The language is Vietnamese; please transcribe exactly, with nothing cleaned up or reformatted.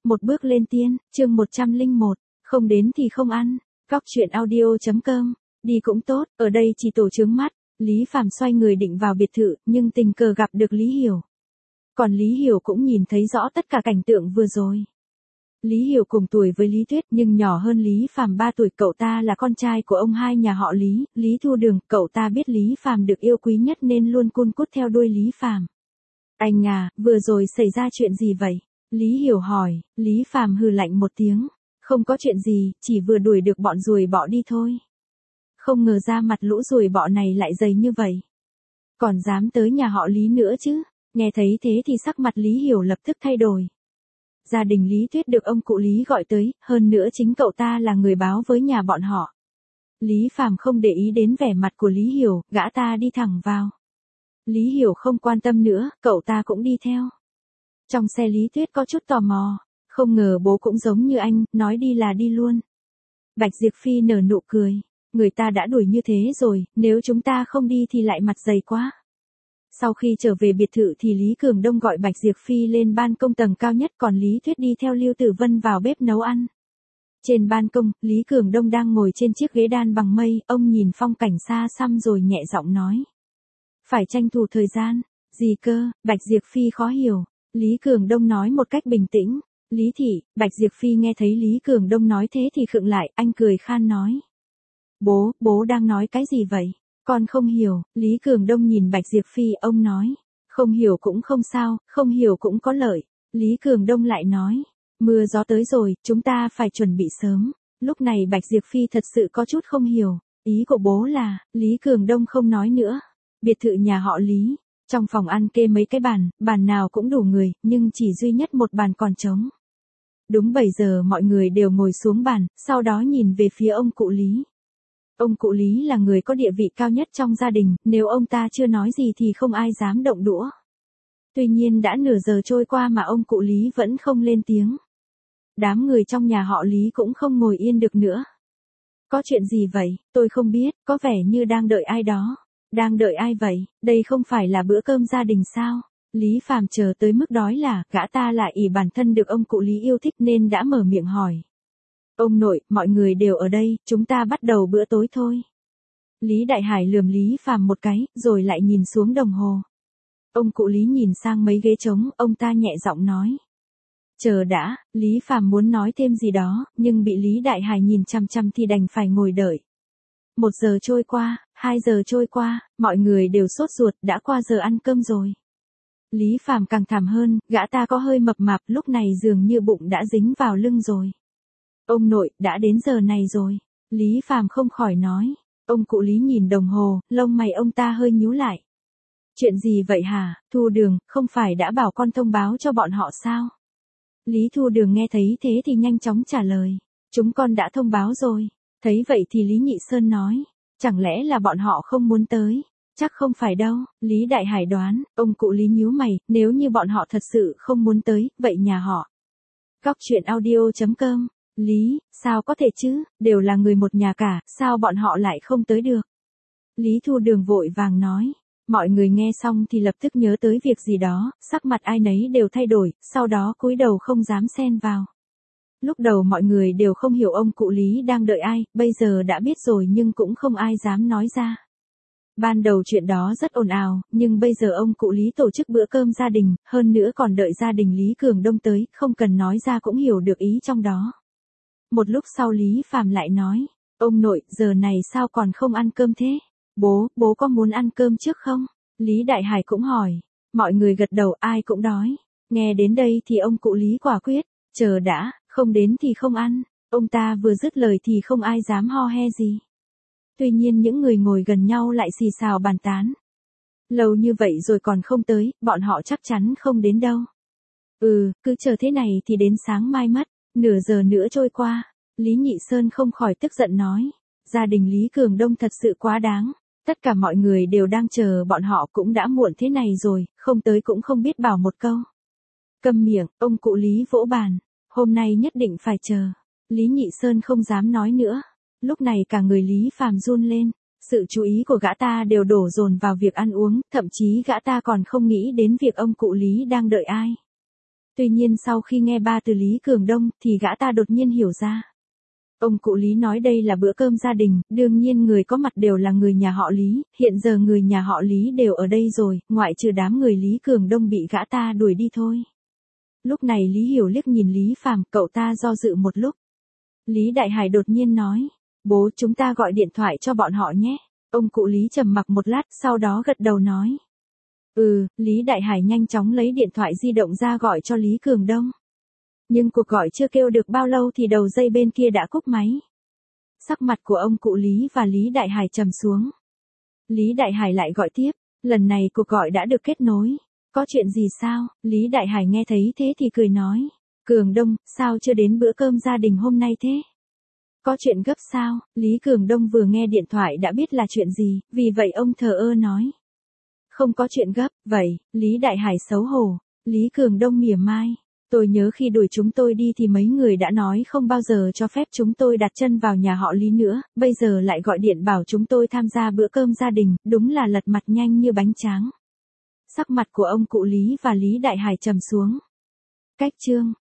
Một bước lên tiên, chương một trăm lẻ một, không đến thì không ăn. Góc truyện audio.com, đi cũng tốt, ở đây chỉ tổ chướng mắt. Lý Phàm xoay người định vào biệt thự, nhưng tình cờ gặp được Lý Hiểu. Còn Lý Hiểu cũng nhìn thấy rõ tất cả cảnh tượng vừa rồi. Lý Hiểu cùng tuổi với Lý Tuyết nhưng nhỏ hơn Lý Phàm ba tuổi, cậu ta là con trai của ông hai nhà họ Lý, Lý Thu Đường, cậu ta biết Lý Phàm được yêu quý nhất nên luôn cun cút theo đuôi Lý Phàm. Anh à, vừa rồi xảy ra chuyện gì vậy? Lý Hiểu hỏi, Lý Phàm hừ lạnh một tiếng, không có chuyện gì, chỉ vừa đuổi được bọn ruồi bọ đi thôi. Không ngờ ra mặt lũ ruồi bọ này lại dày như vậy. Còn dám tới nhà họ Lý nữa chứ? Nghe thấy thế thì sắc mặt Lý Hiểu lập tức thay đổi. Gia đình Lý Tuyết được ông cụ Lý gọi tới, hơn nữa chính cậu ta là người báo với nhà bọn họ. Lý Phàm không để ý đến vẻ mặt của Lý Hiểu, gã ta đi thẳng vào. Lý Hiểu không quan tâm nữa, cậu ta cũng đi theo. Trong xe Lý Tuyết có chút tò mò, không ngờ bố cũng giống như anh, nói đi là đi luôn. Bạch Diệp Phi nở nụ cười, người ta đã đuổi như thế rồi, nếu chúng ta không đi thì lại mặt dày quá. Sau khi trở về biệt thự thì Lý Cường Đông gọi Bạch Diệp Phi lên ban công tầng cao nhất, còn Lý Tuyết đi theo Lưu Tử Vân vào bếp nấu ăn. Trên ban công, Lý Cường Đông đang ngồi trên chiếc ghế đan bằng mây, ông nhìn phong cảnh xa xăm rồi nhẹ giọng nói. Phải tranh thủ thời gian, gì cơ? Bạch Diệp Phi khó hiểu. Lý Cường Đông nói một cách bình tĩnh. Lý thị, Bạch Diệp Phi nghe thấy Lý Cường Đông nói thế thì khựng lại, anh cười khan nói. Bố, bố đang nói cái gì vậy? Con không hiểu. Lý Cường Đông nhìn Bạch Diệp Phi, ông nói. Không hiểu cũng không sao, không hiểu cũng có lợi. Lý Cường Đông lại nói. Mưa gió tới rồi, chúng ta phải chuẩn bị sớm. Lúc này Bạch Diệp Phi thật sự có chút không hiểu. Ý của bố là, Lý Cường Đông không nói nữa. Biệt thự nhà họ Lý. Trong phòng ăn kê mấy cái bàn, bàn nào cũng đủ người, nhưng chỉ duy nhất một bàn còn trống. Đúng bảy giờ mọi người đều ngồi xuống bàn, sau đó nhìn về phía ông cụ Lý. Ông cụ Lý là người có địa vị cao nhất trong gia đình, nếu ông ta chưa nói gì thì không ai dám động đũa. Tuy nhiên đã nửa giờ trôi qua mà ông cụ Lý vẫn không lên tiếng. Đám người trong nhà họ Lý cũng không ngồi yên được nữa. Có chuyện gì vậy? Tôi không biết, có vẻ như đang đợi ai đó. Đang đợi ai vậy? Đây không phải là bữa cơm gia đình sao? Lý Phàm chờ tới mức đói là, gã ta lại ỷ bản thân được ông cụ Lý yêu thích nên đã mở miệng hỏi. Ông nội, mọi người đều ở đây, chúng ta bắt đầu bữa tối thôi. Lý Đại Hải lườm Lý Phàm một cái, rồi lại nhìn xuống đồng hồ. Ông cụ Lý nhìn sang mấy ghế trống, ông ta nhẹ giọng nói. Chờ đã, Lý Phàm muốn nói thêm gì đó, nhưng bị Lý Đại Hải nhìn chăm chăm thì đành phải ngồi đợi. Một giờ trôi qua, hai giờ trôi qua, mọi người đều sốt ruột, đã qua giờ ăn cơm rồi. Lý Phàm càng thảm hơn, gã ta có hơi mập mạp, lúc này dường như bụng đã dính vào lưng rồi. Ông nội, đã đến giờ này rồi. Lý Phàm không khỏi nói. Ông cụ Lý nhìn đồng hồ, lông mày ông ta hơi nhíu lại. Chuyện gì vậy hả, Thu Đường, không phải đã bảo con thông báo cho bọn họ sao? Lý Thu Đường nghe thấy thế thì nhanh chóng trả lời. Chúng con đã thông báo rồi. Thấy vậy thì Lý Nhị Sơn nói. Chẳng lẽ là bọn họ không muốn tới? Chắc không phải đâu, Lý Đại Hải đoán. Ông cụ Lý nhíu mày, nếu như bọn họ thật sự không muốn tới, vậy nhà họ. Góc truyện audio.com. Lý, sao có thể chứ, đều là người một nhà cả, sao bọn họ lại không tới được? Lý Thu Đường vội vàng nói. Mọi người nghe xong thì lập tức nhớ tới việc gì đó, sắc mặt ai nấy đều thay đổi, sau đó cúi đầu không dám xen vào. Lúc đầu mọi người đều không hiểu ông cụ Lý đang đợi ai, bây giờ đã biết rồi nhưng cũng không ai dám nói ra. Ban đầu chuyện đó rất ồn ào, nhưng bây giờ ông cụ Lý tổ chức bữa cơm gia đình, hơn nữa còn đợi gia đình Lý Cường Đông tới, không cần nói ra cũng hiểu được ý trong đó. Một lúc sau Lý Phàm lại nói, ông nội, giờ này sao còn không ăn cơm thế? Bố, bố có muốn ăn cơm trước không? Lý Đại Hải cũng hỏi. Mọi người gật đầu, ai cũng đói. Nghe đến đây thì ông cụ Lý quả quyết, chờ đã, không đến thì không ăn. Ông ta vừa dứt lời thì không ai dám ho he gì. Tuy nhiên những người ngồi gần nhau lại xì xào bàn tán. Lâu như vậy rồi còn không tới, bọn họ chắc chắn không đến đâu. Ừ, cứ chờ thế này thì đến sáng mai mất. Nửa giờ nữa trôi qua, Lý Nhị Sơn không khỏi tức giận nói. Gia đình Lý Cường Đông thật sự quá đáng. Tất cả mọi người đều đang chờ bọn họ, cũng đã muộn thế này rồi, không tới cũng không biết bảo một câu. Câm miệng, ông cụ Lý vỗ bàn. Hôm nay nhất định phải chờ. Lý Nhị Sơn không dám nói nữa. Lúc này cả người Lý Phàm run lên. Sự chú ý của gã ta đều đổ dồn vào việc ăn uống, thậm chí gã ta còn không nghĩ đến việc ông cụ Lý đang đợi ai. Tuy nhiên sau khi nghe ba từ Lý Cường Đông, thì gã ta đột nhiên hiểu ra. Ông cụ Lý nói đây là bữa cơm gia đình, đương nhiên người có mặt đều là người nhà họ Lý, hiện giờ người nhà họ Lý đều ở đây rồi, ngoại trừ đám người Lý Cường Đông bị gã ta đuổi đi thôi. Lúc này Lý Hiểu liếc nhìn Lý Phàm, cậu ta do dự một lúc. Lý Đại Hải đột nhiên nói, bố chúng ta gọi điện thoại cho bọn họ nhé. Ông cụ Lý trầm mặc một lát, sau đó gật đầu nói. Ừ, Lý Đại Hải nhanh chóng lấy điện thoại di động ra gọi cho Lý Cường Đông. Nhưng cuộc gọi chưa kêu được bao lâu thì đầu dây bên kia đã cúp máy. Sắc mặt của ông cụ Lý và Lý Đại Hải trầm xuống. Lý Đại Hải lại gọi tiếp, lần này cuộc gọi đã được kết nối. Có chuyện gì sao? Lý Đại Hải nghe thấy thế thì cười nói. Cường Đông, sao chưa đến bữa cơm gia đình hôm nay thế? Có chuyện gấp sao? Lý Cường Đông vừa nghe điện thoại đã biết là chuyện gì, vì vậy ông thờ ơ nói. Không có chuyện gấp, vậy, Lý Đại Hải xấu hổ. Lý Cường Đông mỉa mai. Tôi nhớ khi đuổi chúng tôi đi thì mấy người đã nói không bao giờ cho phép chúng tôi đặt chân vào nhà họ Lý nữa, bây giờ lại gọi điện bảo chúng tôi tham gia bữa cơm gia đình, đúng là lật mặt nhanh như bánh tráng. Sắc mặt của ông cụ Lý và Lý Đại Hải trầm xuống. Cách chương